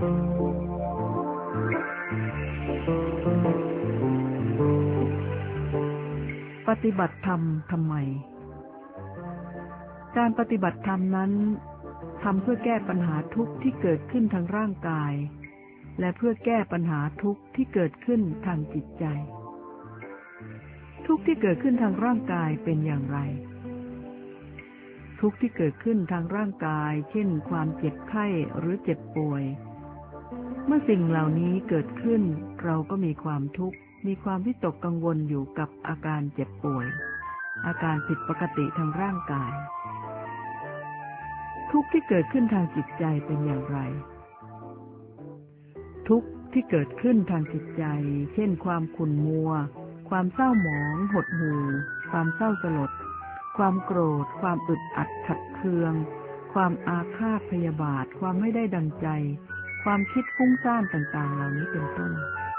ปฏิบัติธรรมทำไมการปฏิบัติธรรมนั้นทำเพื่อแก้ปัญหาทุกข์ที่เกิดขึ้นทางร่างกายและเพื่อแก้ปัญหาทุกข์ที่เกิดขึ้นทางจิตใจทุกข์ที่เกิดขึ้นทางร่างกายเป็นอย่างไรทุกข์ที่เกิดขึ้นทางร่างกายเช่นความเจ็บไข้หรือเจ็บป่วยเมื่อสิ่งเหล่านี้เกิดขึ้นเราก็มีความทุกข์มีความวิตกกังวลอยู่กับอาการเจ็บป่วยอาการผิดปกติทางร่างกายทุกข์ที่เกิดขึ้นทางจิตใจเป็นอย่างไรทุกข์ที่เกิดขึ้นทางจิตใจเช่นความขุ่นมัวความเศร้าหมองหดหู่ความเศร้าสลดความโกรธความอึดอัดขัดเคืองความอาฆาตพยาบาทความไม่ได้ดังใจความคิดฟุ้งซ่านต่างๆเหล่านี้เป็นต้น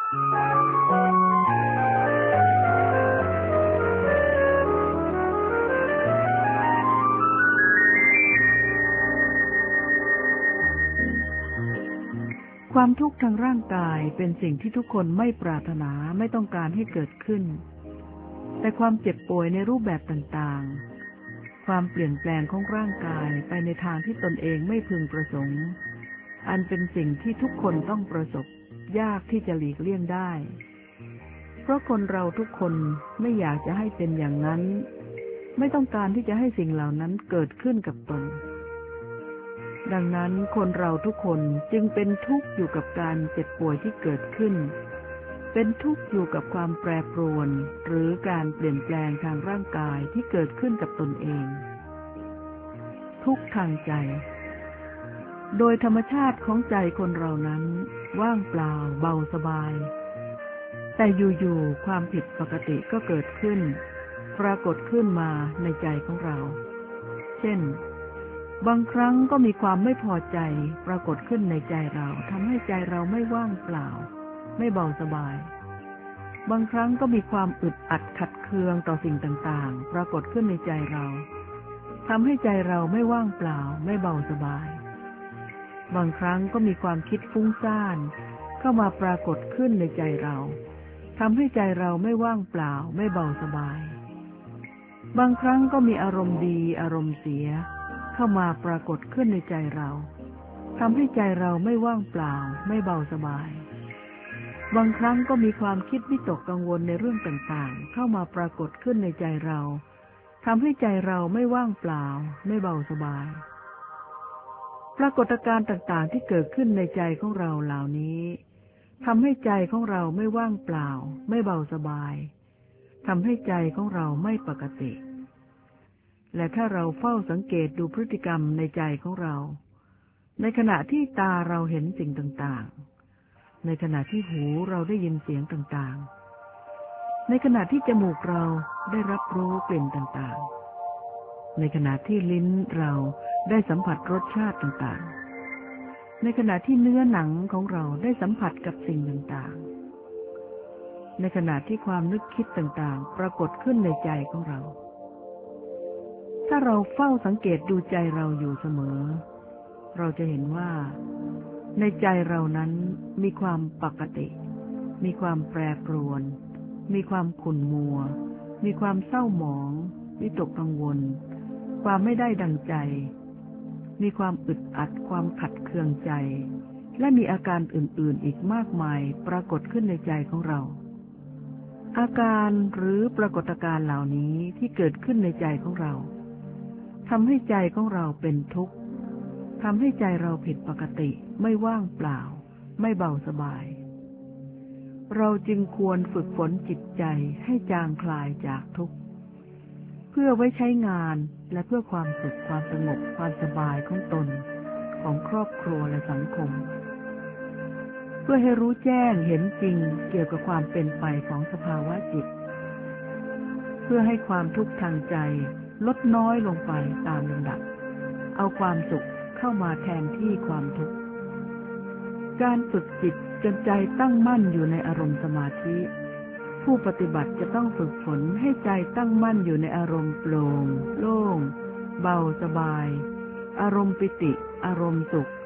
ความทุกข์ทางร่างกายเป็นสิ่งที่ทุกคนไม่ปรารถนาไม่ต้องการให้เกิดขึ้นแต่ความเจ็บป่วยในรูปแบบต่างๆความเปลี่ยนแปลงของร่างกายไปในทางที่ตนเองไม่พึงประสงค์อันเป็นสิ่งที่ทุกคนต้องประสบยากที่จะหลีกเลี่ยงได้เพราะคนเราทุกคนไม่อยากจะให้เป็นอย่างนั้นไม่ต้องการที่จะให้สิ่งเหล่านั้นเกิดขึ้นกับตนดังนั้นคนเราทุกคนจึงเป็นทุกข์อยู่กับการเจ็บป่วยที่เกิดขึ้นเป็นทุกข์อยู่กับความแปรปรวนหรือการเปลี่ยนแปลงทางร่างกายที่เกิดขึ้นกับตนเองทุกข์ทางใจโดยธรรมชาติของใจคนเรานั้นว่างเปล่าเบาสบายแต่อยู่ๆความผิดปกติก็เกิดขึ้นปรากฏขึ้นมาในใจของเราเช่นบางครั้งก็มีความไม่พอใจปรากฏขึ้นในใจเราทำให้ใจเราไม่ว่างเปล่าไม่เบาสบายบางครั้งก็มีความอึดอัดขัดเคืองต่อสิ่งต่างๆปรากฏขึ้นในใจเราทำให้ใจเราไม่ว่างเปล่าไม่เบาสบายบางครั้งก็มีความคิดฟุ้งซ่านเข้ามาปรากฏขึ้นในใจเราทำให้ใจเราไม่ว่างเปล่าไม่เบาสบายบางครั้งก็มีอารมณ์ดีอารมณ์เสียเข้ามาปรากฏขึ้นในใจเราทำให้ใจเราไม่ว่างเปล่าไม่เบาสบายบางครั้งก็มีความคิดวิตกกังวลในเรื่องต่างๆเข้ามาปรากฏขึ้นในใจเราทำให้ใจเราไม่ว่างเปล่าไม่เบาสบายปรากฏการณ์ต่างๆที่เกิดขึ้นในใจของเราเหล่านี้ทำให้ใจของเราไม่ว่างเปล่าไม่เบาสบายทำให้ใจของเราไม่ปกติและถ้าเราเฝ้าสังเกตดูพฤติกรรมในใจของเราในขณะที่ตาเราเห็นสิ่งต่างๆในขณะที่หูเราได้ยินเสียงต่างๆในขณะที่จมูกเราได้รับรู้กลิ่นต่างๆในขณะที่ลิ้นเราได้สัมผัสรสชาติต่างๆในขณะที่เนื้อหนังของเราได้สัมผัสกับสิ่งต่างๆในขณะที่ความนึกคิดต่างๆปรากฏขึ้นในใจของเราถ้าเราเฝ้าสังเกตดูใจเราอยู่เสมอเราจะเห็นว่าในใจเรานั้นมีความปกติมีความแปรปรวนมีความขุ่นมัวมีความเศร้าหมองวิตกกังวลความไม่ได้ดังใจมีความอึดอัดความขัดเคืองใจและมีอาการอื่นๆอีกมากมายปรากฏขึ้นในใจของเราอาการหรือปรากฏการณ์เหล่านี้ที่เกิดขึ้นในใจของเราทำให้ใจของเราเป็นทุกข์ทำให้ใจเราผิดปกติไม่ว่างเปล่าไม่เบาสบายเราจึงควรฝึกฝนจิตใจให้จางคลายจากทุกข์เพื่อไว้ใช้งานและเพื่อความสุขความสงบความสบายของตนของครอบครัวและสังคมเพื่อให้รู้แจ้งเห็นจริงเกี่ยวกับความเป็นไปของสภาวะจิตเพื่อให้ความทุกข์ทางใจลดน้อยลงไปตามลำดับเอาความสุขเข้ามาแทนที่ความทุกข์การฝึกจิตจนใจตั้งมั่นอยู่ในอารมณ์สมาธิผู้ปฏิบัติจะต้องฝึกฝนให้ใจตั้งมั่นอยู่ในอารมณ์โปร่งโล่งเบาสบายอารมณ์ปิติอารมณ์สุข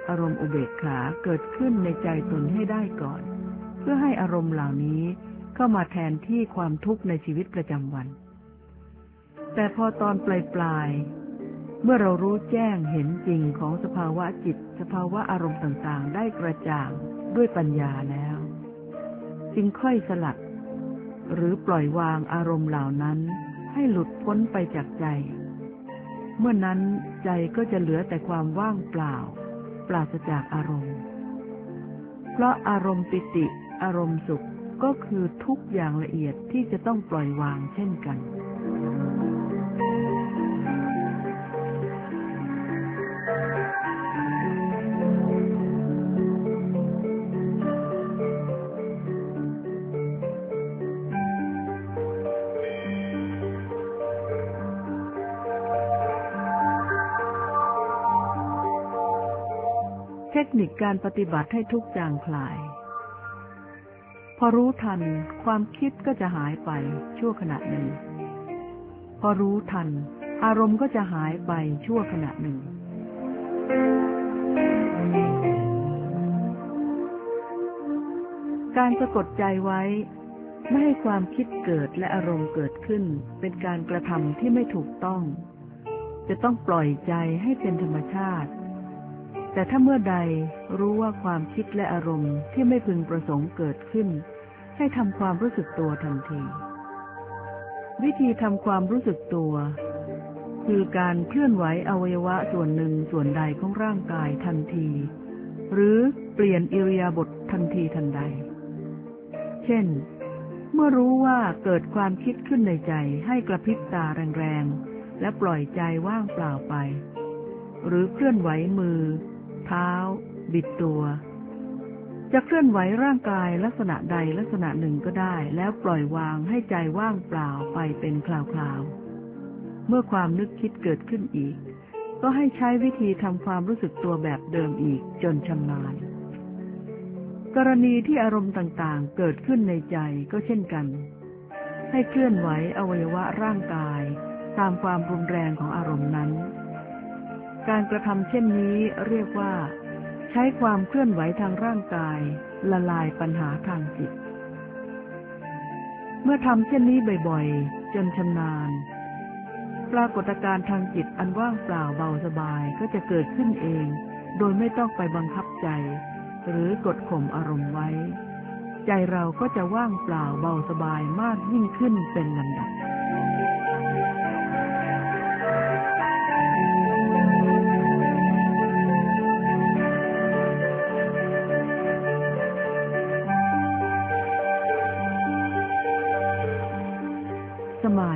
อารมณ์อุเบกขาเกิดขึ้นในใจตนให้ได้ก่อนเพื่อให้อารมณ์เหล่านี้เข้ามาแทนที่ความทุกข์ในชีวิตประจำวันแต่พอตอนปลายเมื่อเรารู้แจ้งเห็นจริงของสภาวะจิตสภาวะอารมณ์ต่างๆได้กระจ่างด้วยปัญญาแล้วจึงค่อยสลัดหรือปล่อยวางอารมณ์เหล่านั้นให้หลุดพ้นไปจากใจเมื่อนั้นใจก็จะเหลือแต่ความว่างเปล่าปราศจากอารมณ์เพราะอารมณ์ปิติอารมณ์สุขก็คือทุกอย่างละเอียดที่จะต้องปล่อยวางเช่นกันเทคนิคการปฏิบัติให้ทุกข์จางคลายพอรู้ทันความคิดก็จะหายไปชั่วขณะหนึ่งพอรู้ทันอารมณ์ก็จะหายไปชั่วขณะหนึ่งการสะกดใจไว้ไม่ให้ความคิดเกิดและอารมณ์เกิดขึ้นเป็นการกระทำที่ไม่ถูกต้องจะต้องปล่อยใจให้เป็นธรรมชาติแต่ถ้าเมื่อใดรู้ว่าความคิดและอารมณ์ที่ไม่พึงประสงค์เกิดขึ้นให้ทำความรู้สึกตัวทันทีวิธีทำความรู้สึกตัวคือการเคลื่อนไหวอวัยวะส่วนหนึ่งส่วนใดของร่างกายทันทีหรือเปลี่ยนอิริยาบถทันทีทันใดเช่นเมื่อรู้ว่าเกิดความคิดขึ้นในใจให้กระพริบตาแรงๆและปล่อยใจว่างเปล่าไปหรือเคลื่อนไหวมือเท้าบิดตัวจะเคลื่อนไหวร่างกายลักษณะใดลักษณะหนึ่งก็ได้แล้วปล่อยวางให้ใจว่างเปล่าไปเป็นคราวๆเมื่อความนึกคิดเกิดขึ้นอีกก็ให้ใช้วิธีทำความรู้สึกตัวแบบเดิมอีกจนชำนาญกรณีที่อารมณ์ต่างๆเกิดขึ้นในใจก็เช่นกันให้เคลื่อนไหวอวัยวะร่างกายตามความรุนแรงของอารมณ์นั้นการกระทำเช่นนี้เรียกว่าใช้ความเคลื่อนไหวทางร่างกายละลายปัญหาทางจิตเมื่อทำเช่นนี้บ่อยๆจนชำนาญปรากฏการณ์ทางจิตอันว่างเปล่าเบาสบายก็จะเกิดขึ้นเองโดยไม่ต้องไปบังคับใจหรือกดข่มอารมณ์ไว้ใจเราก็จะว่างเปล่าเบาสบายมากยิ่งขึ้นเป็นลำดับสมา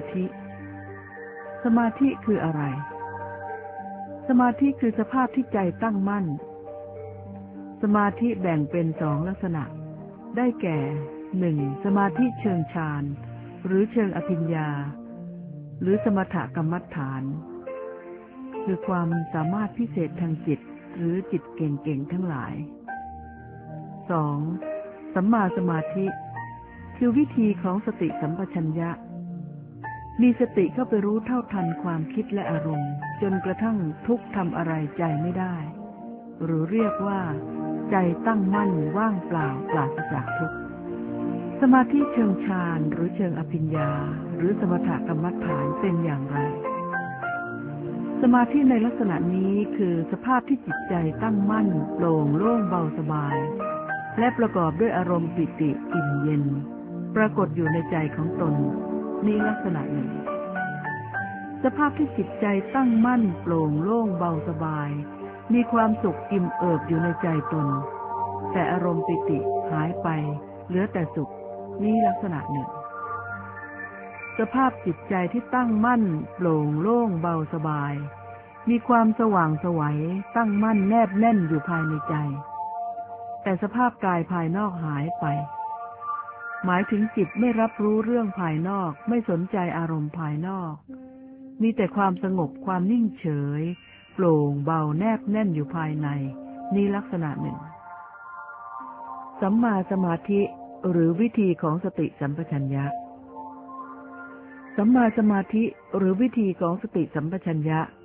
ธิคืออะไรสมาธิคือสภาพที่ใจตั้งมั่นสมาธิแบ่งเป็นสองลักษณะได้แก่หนึ่งสมาธิเชิงฌานหรือเชิงอภิญญาหรือสมถกรรมฐานคือความสามารถพิเศษทางจิตหรือจิตเก่งๆทั้งหลายสองสัมมาสมาธิคือวิธีของสติสัมปชัญญะมีสติเข้าไปรู้เท่าทันความคิดและอารมณ์จนกระทั่งทุกข์ทำอะไรใจไม่ได้หรือเรียกว่าใจตั้งมั่นว่างเปล่าปราศจากทุกข์สมาธิเชิงฌานหรือเชิงอภิญญาหรือสมถกรรมฐานเป็นอย่างไรสมาธิในลักษณะนี้คือสภาพที่จิตใจตั้งมั่นโปร่งโล่งเบาสบายและประกอบด้วยอารมณ์ปิติอิ่มเย็นปรากฏอยู่ในใจของตนนี่ลักษณะหนึ่งสภาพที่จิตใจตั้งมั่นโปร่งโล่งเบาสบายมีความสุขอิ่มเอิบอยู่ในใจตนแต่อารมณ์ปิติหายไปเหลือแต่สุขนี่ลักษณะหนึ่งสภาพจิตใจที่ตั้งมั่นโปร่งโล่งเบาสบายมีความสว่างไสวตั้งมั่นแนบแน่นอยู่ภายในใจแต่สภาพกายภายนอกหายไปหมายถึงจิตไม่รับรู้เรื่องภายนอกไม่สนใจอารมณ์ภายนอกมีแต่ความสงบความนิ่งเฉยโปร่งเบาแนบแน่นอยู่ภายในนี่ลักษณะหนึ่งสัมมาสมาธิหรือวิธีของสติสัมปชัญญะสัมมาสมาธิหรือวิธีของสติสัมปชัญญะ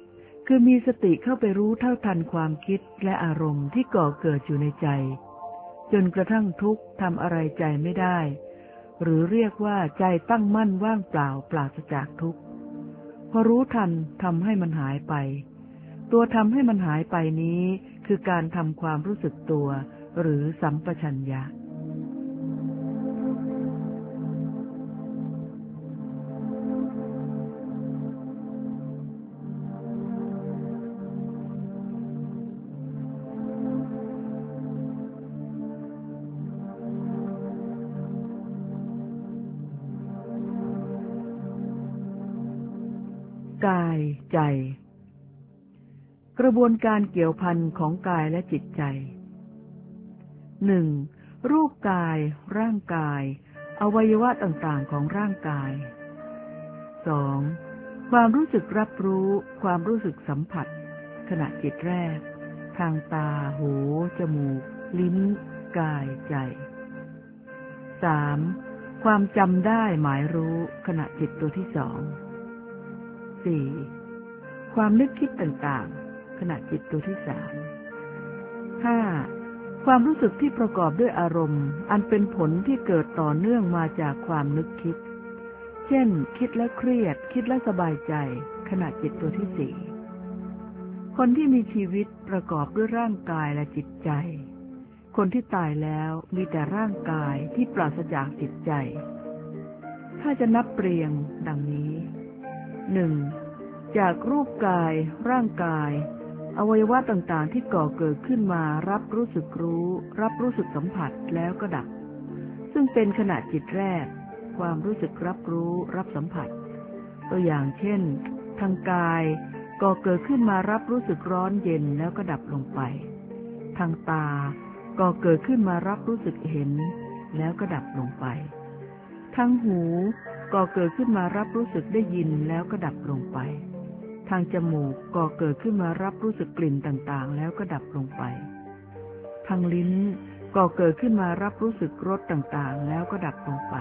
คือมีสติเข้าไปรู้เท่าทันความคิดและอารมณ์ที่ก่อเกิดอยู่ในใจจนกระทั่งทุกข์ทำอะไรใจไม่ได้หรือเรียกว่าใจตั้งมั่นว่างเปล่าปราศจากทุกข์พอรู้ทันทำให้มันหายไปตัวทำให้มันหายไปนี้คือการทำความรู้สึกตัวหรือสัมปชัญญะกายใจกระบวนการเกี่ยวพันของกายและจิตใจ 1. รูปกายร่างกายอวัยวะต่างๆของร่างกาย 2. ความรู้สึกรับรู้ความรู้สึกสัมผัสขณะจิตแรกทางตาหูจมูกลิ้นกายใจ 3. ความจำได้หมายรู้ขณะจิตตัวที่ 2 4. ความนึกคิดต่างๆขณะจิตตัวที่ 3 5. ความรู้สึกที่ประกอบด้วยอารมณ์อันเป็นผลที่เกิดต่อเนื่องมาจากความนึกคิดเช่นคิดแล้วเครียดคิดแล้วสบายใจขณะจิตตัวที่ 4 คนที่มีชีวิตประกอบด้วยร่างกายและจิตใจคนที่ตายแล้วมีแต่ร่างกายที่ปราศจากจิตใจถ้าจะนับเรียงดังนี้ 1. จากรูปกายร่างกายอวัยวะต่างๆที่ก่อเกิดขึ้นมารับรู้สึกรู้รับรู้สึกสัมผัสแล้วก็ดับซึ่งเป็นขณะจิตแรกความรู้สึกรับรู้รับสัมผัสตัวอย่างเช่นทางกายก่อเกิดขึ้นมารับรู้สึกร้อนเย็นแล้วก็ดับลงไปทางตาก่อเกิดขึ้นมารับรู้สึกเห็นแล้วก็ดับลงไปทางหูก่อเกิดขึ้นมารับรู้สึกได้ยินแล้วก็ดับลงไปทางจมูกก่อเกิดขึ้นมารับรู้สึกกลิ่นต่างๆแล้วก็ดับลงไปทางลิ้นก่อเกิดขึ้นมารับรู้สึกรสต่างๆแล้วก็ดับลงไป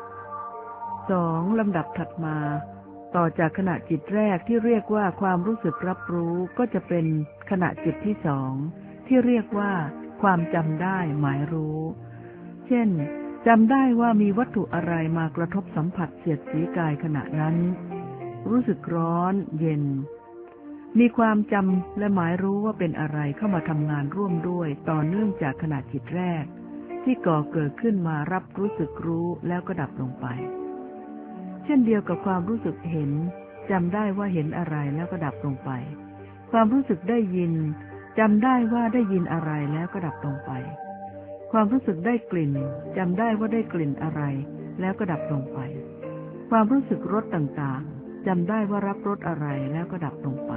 2. ลำดับถัดมาต่อจากขณะจิตแรกที่เรียกว่าความรู้สึกรับรู้ก็จะเป็นขณะจิตที่ 2ที่เรียกว่าความจำได้หมายรู้เช่นจำได้ว่ามีวัตถุอะไรมากระทบสัมผัสเสียดสีกายขณะนั้นรู้สึกร้อนเย็นมีความจำและหมายรู้ว่าเป็นอะไรเข้ามาทำงานร่วมด้วยต่อเนื่องจากขณะจิตแรกที่ก่อเกิดขึ้นมารับรู้สึกรู้แล้วก็ดับลงไปเช่นเดียวกับความรู้สึกเห็นจำได้ว่าเห็นอะไรแล้วก็ดับลงไปความรู้สึกได้ยินจำได้ว่าได้ยินอะไรแล้วก็ดับลงไปความรู้สึกได้กลิ่นจำได้ว่าได้กลิ่นอะไรแล้วก็ดับลงไปความรู้สึกรสต่างๆจำได้ว่ารับรสอะไรแล้วก็ดับลงไป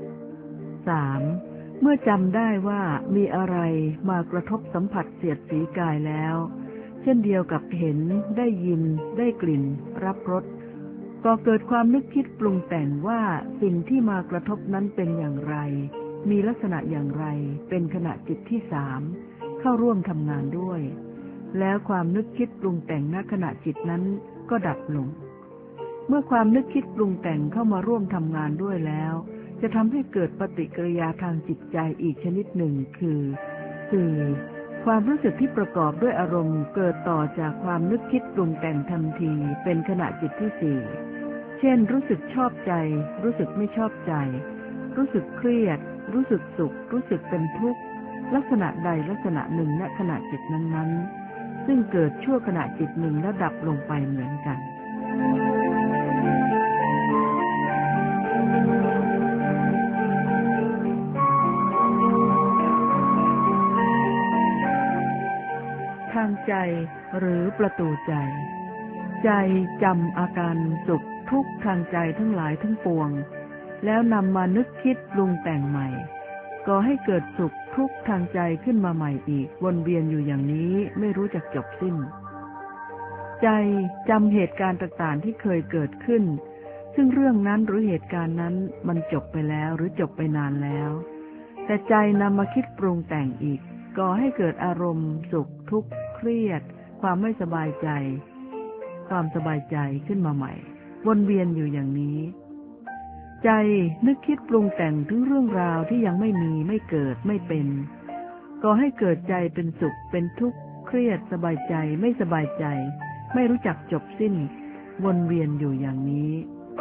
3. เมื่อจำได้ว่ามีอะไรมากระทบสัมผัสเสียดสีกายแล้วเช่นเดียวกับเห็นได้ยินได้กลิ่นรับรสก็เกิดความนึกคิดปรุงแต่งว่าสิ่งที่มากระทบนั้นเป็นอย่างไรมีลักษณะอย่างไรเป็นขณะจิตที่ 3เข้าร่วมทำงานด้วยแล้วความนึกคิดปรุงแต่งณขณะจิตนั้นก็ดับลงเมื่อความนึกคิดปรุงแต่งเข้ามาร่วมทำงานด้วยแล้วจะทำให้เกิดปฏิกิริยาทางจิตใจอีกชนิดหนึ่งคือ 4. ความรู้สึกที่ประกอบด้วยอารมณ์เกิดต่อจากความนึกคิดปรุงแต่งทันทีเป็นขณะจิตที่ 4เช่นรู้สึกชอบใจรู้สึกไม่ชอบใจรู้สึกเครียดรู้สึกสุขรู้สึกเป็นทุกข์ลักษณะใดลักษณะหนึ่งณขณะจิตนั้นๆซึ่งเกิดชั่วขณะจิตหนึ่งแล้วดับลงไปเหมือนกันทางใจหรือประตูใจใจจำอาการสุขทุกข์ทางใจทั้งหลายทั้งปวงแล้วนำมานึกคิดปรุงแต่งใหม่ก่อให้เกิดสุขทุกข์ทางใจขึ้นมาใหม่อีกวนเวียนอยู่อย่างนี้ไม่รู้จักจบสิ้นใจจำเหตุการณ์ต่างๆที่เคยเกิดขึ้นซึ่งเรื่องนั้นหรือเหตุการณ์นั้นมันจบไปแล้วหรือจบไปนานแล้วแต่ใจนำมาคิดปรุงแต่งอีกก่อให้เกิดอารมณ์สุขทุกข์เครียดความไม่สบายใจความสบายใจขึ้นมาใหม่วนเวียนอยู่อย่างนี้ใจนึกคิดปรุงแต่งถึงเรื่องราวที่ยังไม่มีไม่เกิดไม่เป็นก่อให้เกิดใจเป็นสุขเป็นทุกข์เครียดสบายใจไม่สบายใจไม่รู้จักจบสิ้นวนเวียนอยู่อย่างนี้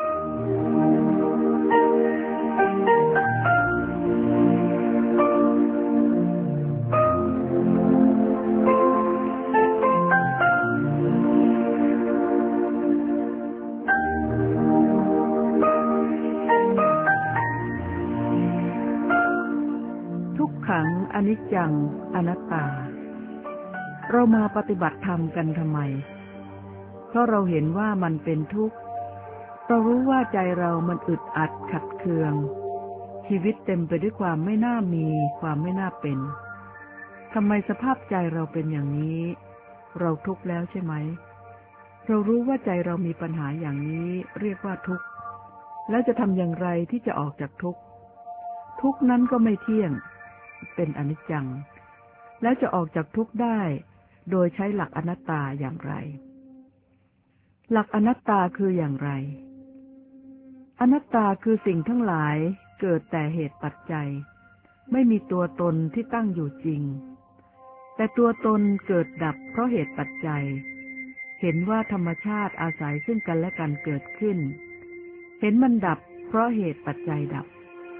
ทุกขังอนิจจังอนัตตาเรามาปฏิบัติธรรมกันทำไมเพราะเราเห็นว่ามันเป็นทุกข์เรารู้ว่าใจเรามันอึดอัดขัดเคืองชีวิตเต็มไปด้วยความไม่น่ามีความไม่น่าเป็นทำไมสภาพใจเราเป็นอย่างนี้เราทุกข์แล้วใช่ไหมเรารู้ว่าใจเรามีปัญหาอย่างนี้เรียกว่าทุกข์แล้วจะทำอย่างไรที่จะออกจากทุกข์ทุกข์นั้นก็ไม่เที่ยงเป็นอนิจจังแล้วจะออกจากทุกข์ได้โดยใช้หลักอนัตตาอย่างไรหลักอนัตตาคืออย่างไรอนัตตาคือสิ่งทั้งหลายเกิดแต่เหตุปัจจัยไม่มีตัวตนที่ตั้งอยู่จริงแต่ตัวตนเกิดดับเพราะเหตุปัจจัยเห็นว่าธรรมชาติอาศัยซึ่งกันและกันเกิดขึ้นเห็นมันดับเพราะเหตุปัจจัยดับ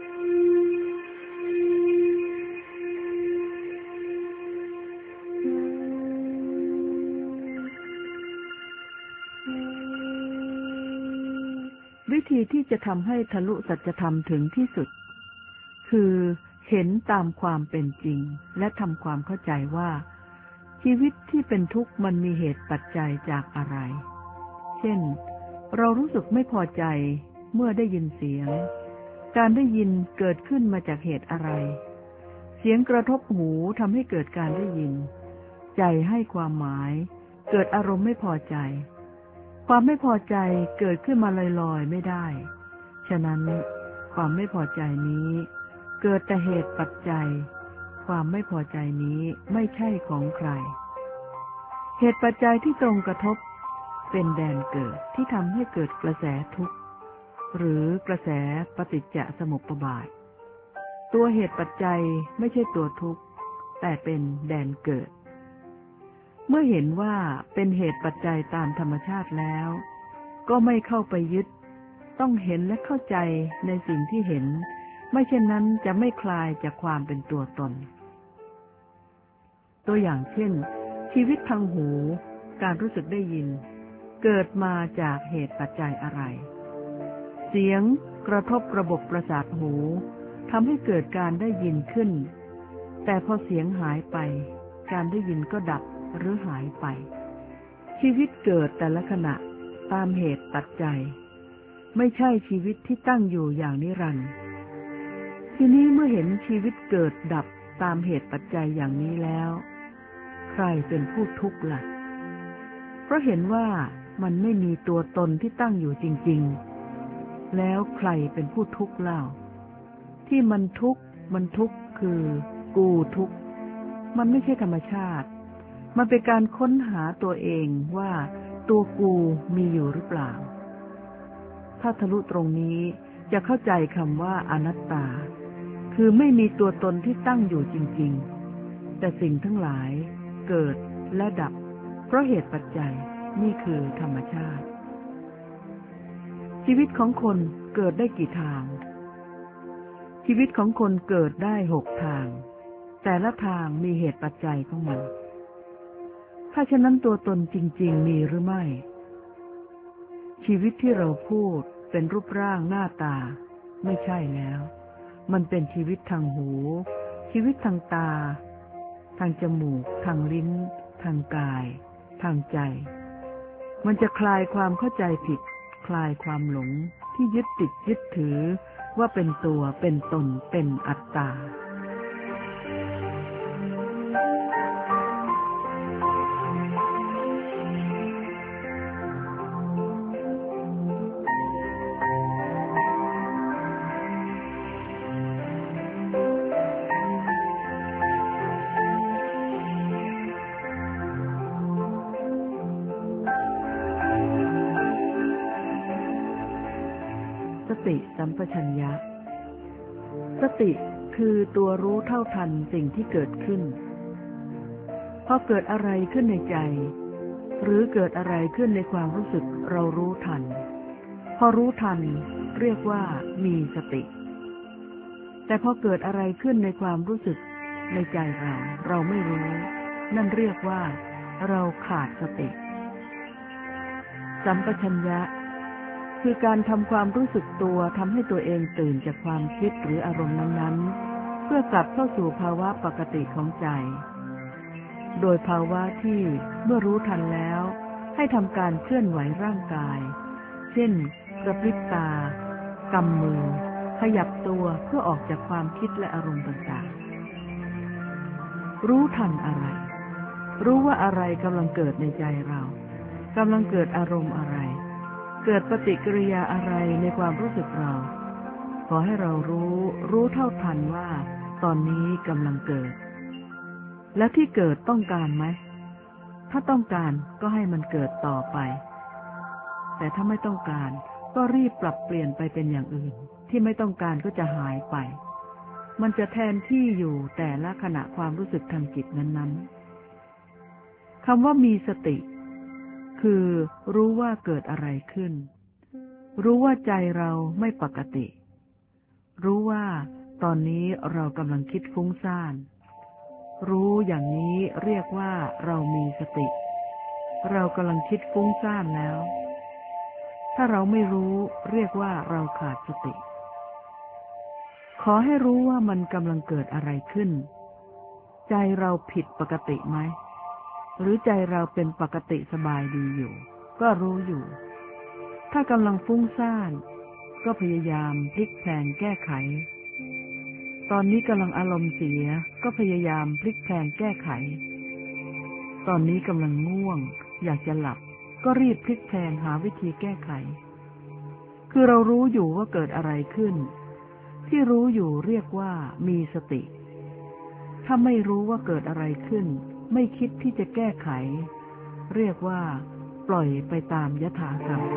วิธีที่จะทำให้ทะลุสัจธรรมถึงที่สุดคือเห็นตามความเป็นจริงและทำความเข้าใจว่าชีวิตที่เป็นทุกข์มันมีเหตุปัจจัยจากอะไรเช่นเรารู้สึกไม่พอใจเมื่อได้ยินเสียงการได้ยินเกิดขึ้นมาจากเหตุอะไรเสียงกระทบหูทำให้เกิดการได้ยินใจให้ความหมายเกิดอารมณ์ไม่พอใจความไม่พอใจเกิดขึ้นมาลอยๆไม่ได้ฉะนั้นความไม่พอใจนี้เกิดแต่เหตุปัจจัยความไม่พอใจนี้ไม่ใช่ของใครเหตุปัจจัยที่ตรงกระทบเป็นแดนเกิดที่ทำให้เกิดกระแสทุกข์หรือกระแสปฏิจจสมุปบาทตัวเหตุปัจจัยไม่ใช่ตัวทุกข์แต่เป็นแดนเกิดเมื่อเห็นว่าเป็นเหตุปัจจัยตามธรรมชาติแล้วก็ไม่เข้าไปยึดต้องเห็นและเข้าใจในสิ่งที่เห็นไม่เช่นนั้นจะไม่คลายจากความเป็นตัวตนตัวอย่างเช่นชีวิตทางหูการรู้สึกได้ยินเกิดมาจากเหตุปัจจัยอะไรเสียงกระทบระบบประสาทหูทำให้เกิดการได้ยินขึ้นแต่พอเสียงหายไปการได้ยินก็ดับหรือหายไปชีวิตเกิดแต่ละขณะตามเหตุปัจจัยไม่ใช่ชีวิตที่ตั้งอยู่อย่างนิรันดร์ทีนี้เมื่อเห็นชีวิตเกิดดับตามเหตุปัจจัยอย่างนี้แล้วใครเป็นผู้ทุกข์ล่ะเพราะเห็นว่ามันไม่มีตัวตนที่ตั้งอยู่จริงๆแล้วใครเป็นผู้ทุกข์เล่าที่มันทุกข์คือกูทุกข์มันไม่ใช่ธรรมชาติมันเป็นการค้นหาตัวเองว่าตัวกูมีอยู่หรือเปล่าถ้าทะลุตรงนี้จะเข้าใจคำว่าอนัตตาคือไม่มีตัวตนที่ตั้งอยู่จริงๆแต่สิ่งทั้งหลายเกิดและดับเพราะเหตุปัจจัยนี่คือธรรมชาติชีวิตของคนเกิดได้กี่ทางชีวิตของคนเกิดได้6 ทางแต่ละทางมีเหตุปัจจัยของมันถ้าฉะนั้นตัวตนจริงๆมีหรือไม่ชีวิตที่เราพูดเป็นรูปร่างหน้าตาไม่ใช่แล้วมันเป็นชีวิตทางหูชีวิตทางตาทางจมูกทางลิ้นทางกายทางใจมันจะคลายความเข้าใจผิดคลายความหลงที่ยึดติดยึดถือว่าเป็นตัวเป็นตนเป็นอัตตา ตติสัมปชัญญะสติคือตัวรู้เท่าทันสิ่งที่เกิดขึ้นพอเกิดอะไรขึ้นในใจหรือเกิดอะไรขึ้นในความรู้สึกเรารู้ทันพอรู้ทันเรียกว่ามีสติแต่พอเกิดอะไรขึ้นในความรู้สึกในใจเราไม่รู้นั่นเรียกว่าเราขาดสติสัมปชัญญะคือการทำความรู้สึกตัวทำให้ตัวเองตื่นจากความคิดหรืออารมณ์นั้นๆเพื่อกลับเข้าสู่ภาวะปกติของใจโดยภาวะที่เมื่อรู้ทันแล้วให้ทำการเคลื่อนไหวร่างกายเช่นกระพริบตากำมือขยับตัวเพื่อออกจากความคิดและอารมณ์ต่างๆรู้ทันอะไรรู้ว่าอะไรกำลังเกิดในใจเรากำลังเกิดอารมณ์อะไรเกิดปฏิกิริยาอะไรในความรู้สึกเราขอให้เรารู้เท่าทันว่าตอนนี้กำลังเกิดและที่เกิดต้องการไหมถ้าต้องการก็ให้มันเกิดต่อไปแต่ถ้าไม่ต้องการก็รีบปรับเปลี่ยนไปเป็นอย่างอื่นที่ไม่ต้องการก็จะหายไปมันจะแทนที่อยู่แต่ละขณะความรู้สึกทางจิตนั้นๆคำว่ามีสติคือรู้ว่าเกิดอะไรขึ้นรู้ว่าใจเราไม่ปกติรู้ว่าตอนนี้เรากำลังคิดฟุ้งซ่านรู้อย่างนี้เรียกว่าเรามีสติเรากำลังคิดฟุ้งซ่านแล้วถ้าเราไม่รู้เรียกว่าเราขาดสติขอให้รู้ว่ามันกำลังเกิดอะไรขึ้นใจเราผิดปกติไหมหรือใจเราเป็นปกติสบายดีอยู่ก็รู้อยู่ถ้ากำลังฟุ้งซ่านก็พยายามพลิกแพลงแก้ไขตอนนี้กำลังอารมณ์เสียก็พยายามพลิกแพลงแก้ไขตอนนี้กำลังง่วงอยากจะหลับก็รีบพลิกแพลงหาวิธีแก้ไขคือเรารู้อยู่ว่าเกิดอะไรขึ้นที่รู้อยู่เรียกว่ามีสติถ้าไม่รู้ว่าเกิดอะไรขึ้นไม่คิดที่จะแก้ไขเรียกว่าปล่อยไปตามยถากรรม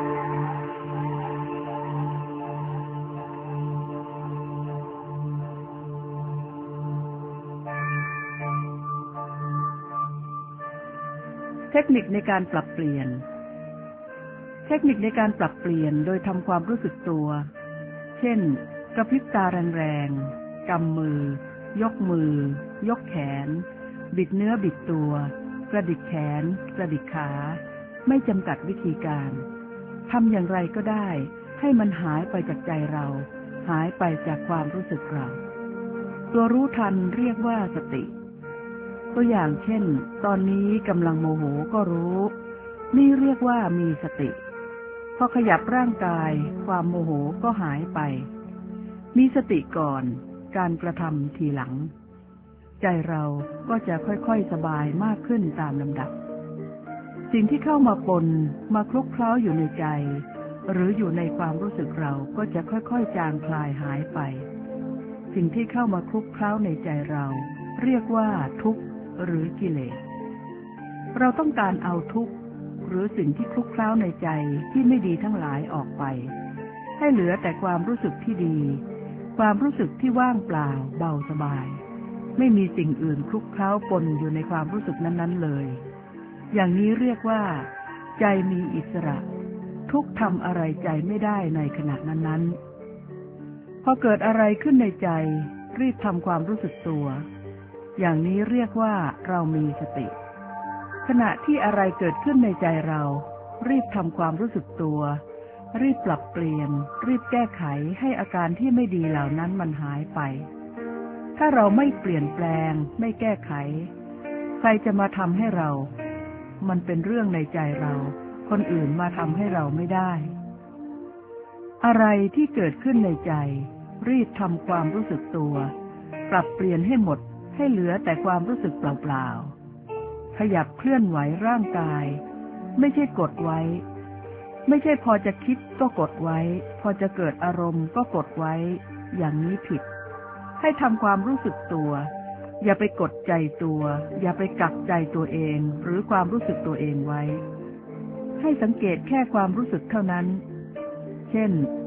เทคนิคในการปรับเปลี่ยนเทคนิคในการปรับเปลี่ยนโดยทำความรู้สึกตัวเช่นกระพริบตาแรงๆกำมือยกมือยกแขนบิดเนื้อบิดตัวกระดิกแขนกระดิกขาไม่จำกัดวิธีการทำอย่างไรก็ได้ให้มันหายไปจากใจเราหายไปจากความรู้สึกเราตัวรู้ทันเรียกว่าสติตัวอย่างเช่นตอนนี้กำลังโมโหก็รู้นี่เรียกว่ามีสติพอขยับร่างกายความโมโหก็หายไปมีสติก่อนการกระทำทีหลังใจเราก็จะค่อยๆสบายมากขึ้นตามลำดับสิ่งที่เข้ามาปนมาคลุกเคล้าอยู่ในใจหรืออยู่ในความรู้สึกเราก็จะค่อยๆจางคลายหายไปสิ่งที่เข้ามาคลุกเคล้าในใจเราเรียกว่าทุกข์หรือกิเลสเราต้องการเอาทุกข์หรือสิ่งที่คลุกเคล้าในใจที่ไม่ดีทั้งหลายออกไปให้เหลือแต่ความรู้สึกที่ดีความรู้สึกที่ว่างเปล่าเบาสบายไม่มีสิ่งอื่นคลุกเคล้าปนอยู่ในความรู้สึกนั้นๆเลยอย่างนี้เรียกว่าใจมีอิสระทุกทำอะไรใจไม่ได้ในขณะนั้นๆพอเกิดอะไรขึ้นในใจรีบทำความรู้สึกตัวอย่างนี้เรียกว่าเรามีสติขณะที่อะไรเกิดขึ้นในใจเรารีบทำความรู้สึกตัวรีบปรับเปลี่ยนรีบแก้ไขให้อาการที่ไม่ดีเหล่านั้นมันหายไปถ้าเราไม่เปลี่ยนแปลงไม่แก้ไขใครจะมาทำให้เรามันเป็นเรื่องในใจเราคนอื่นมาทำให้เราไม่ได้อะไรที่เกิดขึ้นในใจรีบทำความรู้สึกตัวปรับเปลี่ยนให้หมดให้เหลือแต่ความรู้สึกเปล่าๆขยับเคลื่อนไหวร่างกายไม่ใช่กดไว้ไม่ใช่พอจะคิดก็กดไว้พอจะเกิดอารมณ์ก็กดไว้อย่างนี้ผิดให้ทำความรู้สึกตัวอย่าไปกดใจตัวอย่าไปกักใจตัวเองหรือความรู้สึกตัวเองไว้ให้สังเกตแค่ความรู้สึกเท่านั้นเช่น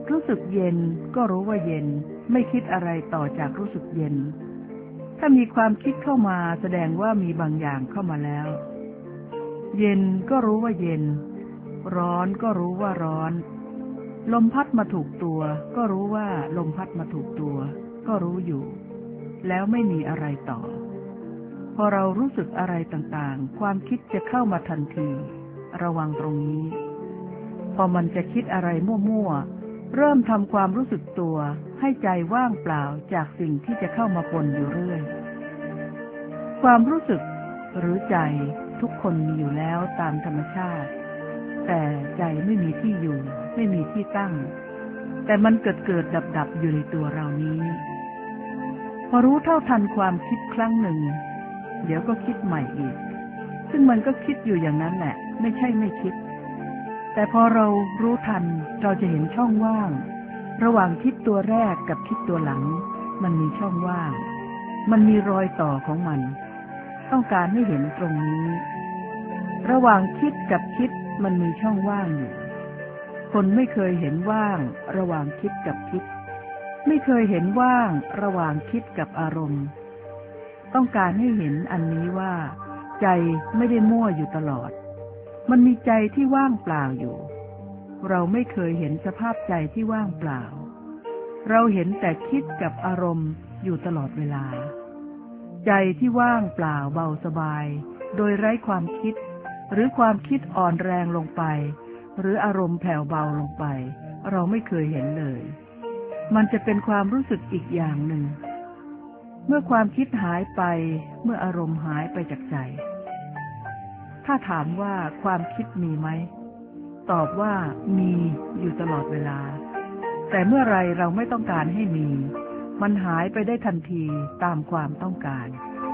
รู้สึกเย็นก็รู้ว่าเย็นไม่คิดอะไรต่อจากรู้สึกเย็นถ้ามีความคิดเข้ามาแสดงว่ามีบางอย่างเข้ามาแล้วเย็นก็รู้ว่าเย็นร้อนก็รู้ว่าร้อนลมพัดมาถูกตัวก็รู้ว่าลมพัดมาถูกตัวก็รู้อยู่แล้วไม่มีอะไรต่อพอเรารู้สึกอะไรต่างๆความคิดจะเข้ามาทันทีระวังตรงนี้พอมันจะคิดอะไรมั่วๆเริ่มทำความรู้สึกตัวให้ใจว่างเปล่าจากสิ่งที่จะเข้ามาปนอยู่เรื่อยความรู้สึกหรือใจทุกคนมีอยู่แล้วตามธรรมชาติแต่ใจไม่มีที่อยู่ไม่มีที่ตั้งแต่มันเกิดดับอยู่ในตัวเรานี้พอรู้เท่าทันความคิดครั้งหนึ่งเดี๋ยวก็คิดใหม่อีกซึ่งมันก็คิดอยู่อย่างนั้นแหละไม่ใช่ไม่คิดแต่พอเรารู้ทันเราจะเห็นช่องว่างระหว่างคิดตัวแรกกับคิดตัวหลังมันมีช่องว่างมันมีรอยต่อของมันต้องการให้เห็นตรงนี้ระหว่างคิดกับคิดมันมีช่องว่างอยู่คนไม่เคยเห็นว่างระหว่างคิดกับคิดไม่เคยเห็นว่างระหว่างคิดกับอารมณ์ต้องการให้เห็นอันนี้ว่าใจไม่ได้มั่วอยู่ตลอดมันมีใจที่ว่างเปล่าอยู่เราไม่เคยเห็นสภาพใจที่ว่างเปล่าเราเห็นแต่คิดกับอารมณ์อยู่ตลอดเวลาใจที่ว่างเปล่าเบาสบายโดยไร้ความคิดหรือความคิดอ่อนแรงลงไปหรืออารมณ์แผ่วเบาลงไปเราไม่เคยเห็นเลยมันจะเป็นความรู้สึกอีกอย่างหนึ่งเมื่อความคิดหายไปเมื่ออารมณ์หายไปจากใจถ้าถามว่าความคิดมีไหมตอบว่ามีอยู่ตลอดเวลาแต่เมื่อไรเราไม่ต้องการให้มีมันหายไปได้ทันทีตามความต้องการ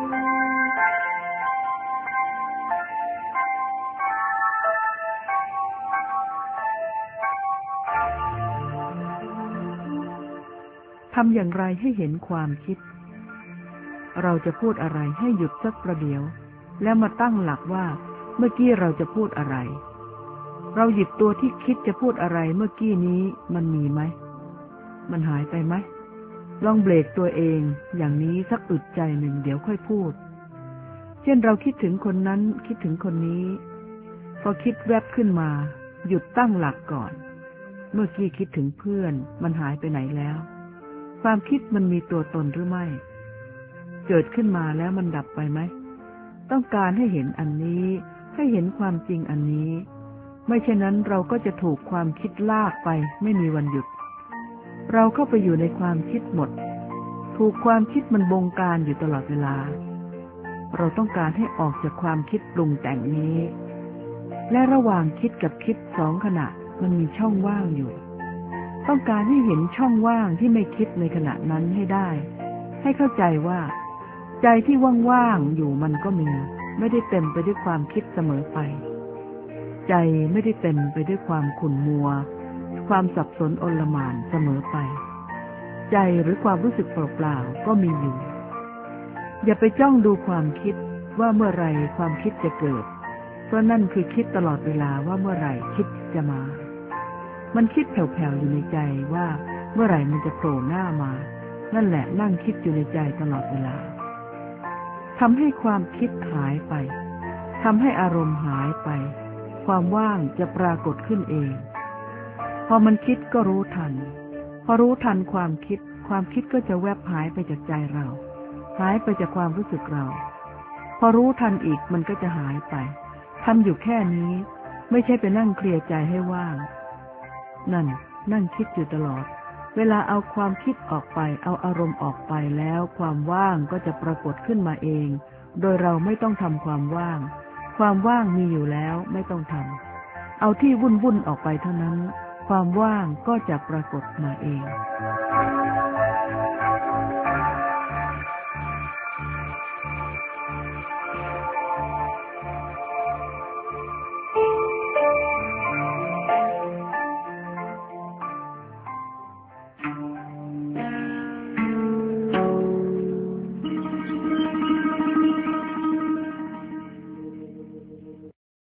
ทำอย่างไรให้เห็นความคิดเราจะพูดอะไรให้หยุดสักประเดี๋ยวแล้วมาตั้งหลักว่าเมื่อกี้เราจะพูดอะไรเราหยิบตัวที่คิดจะพูดอะไรเมื่อกี้นี้มันมีไหมมันหายไปไหมลองเบรกตัวเองอย่างนี้สักอึดใจหนึ่งเดี๋ยวค่อยพูดเช่นเราคิดถึงคนนั้นคิดถึงคนนี้พอคิดแวบขึ้นมาหยุดตั้งหลักก่อนเมื่อกี้คิดถึงเพื่อนมันหายไปไหนแล้วความคิดมันมีตัวตนหรือไม่เกิดขึ้นมาแล้วมันดับไปไหมต้องการให้เห็นอันนี้ให้เห็นความจริงอันนี้ไม่เช่นนั้นเราก็จะถูกความคิดลากไปไม่มีวันหยุดเราเข้าไปอยู่ในความคิดหมดถูกความคิดมันบงการอยู่ตลอดเวลาเราต้องการให้ออกจากความคิดปรุงแต่งนี้และระหว่างคิดกับคิดสองขณะมันมีช่องว่างอยู่ต้องการให้เห็นช่องว่างที่ไม่คิดในขณะนั้นให้ได้ให้เข้าใจว่าใจที่ว่างๆอยู่มันก็มีไม่ได้เต็มไปด้วยความคิดเสมอไปใจไม่ได้เต็มไปด้วยความขุ่นมัวความสับสนโอลหม่านเสมอไปใจหรือความรู้สึกเปล่าๆก็มีอยู่อย่าไปจ้องดูความคิดว่าเมื่อไรความคิดจะเกิดเพราะนั่นคือคิดตลอดเวลาว่าเมื่อไรคิดจะมามันคิดแผ่วๆอยู่ในใจว่าเมื่อไรมันจะโผล่หน้ามานั่นแหละนั่งคิดอยู่ในใจตลอดเวลาทำให้ความคิดหายไปทำให้อารมณ์หายไปความว่างจะปรากฏขึ้นเองพอมันคิดก็รู้ทันพอรู้ทันความคิดก็จะแวบหายไปจากใจเราหายไปจากความรู้สึกเราพอรู้ทันอีกมันก็จะหายไปทำอยู่แค่นี้ไม่ใช่ไปนั่งเคลียร์ใจให้ว่างนั่งคิดอยู่ตลอดเวลาเอาความคิดออกไปเอาอารมณ์ออกไปแล้วความว่างก็จะปรากฏขึ้นมาเองโดยเราไม่ต้องทำความว่างความว่างมีอยู่แล้วไม่ต้องทำเอาที่วุ่นออกไปเท่านั้นความว่างก็จะปรากฏมาเอง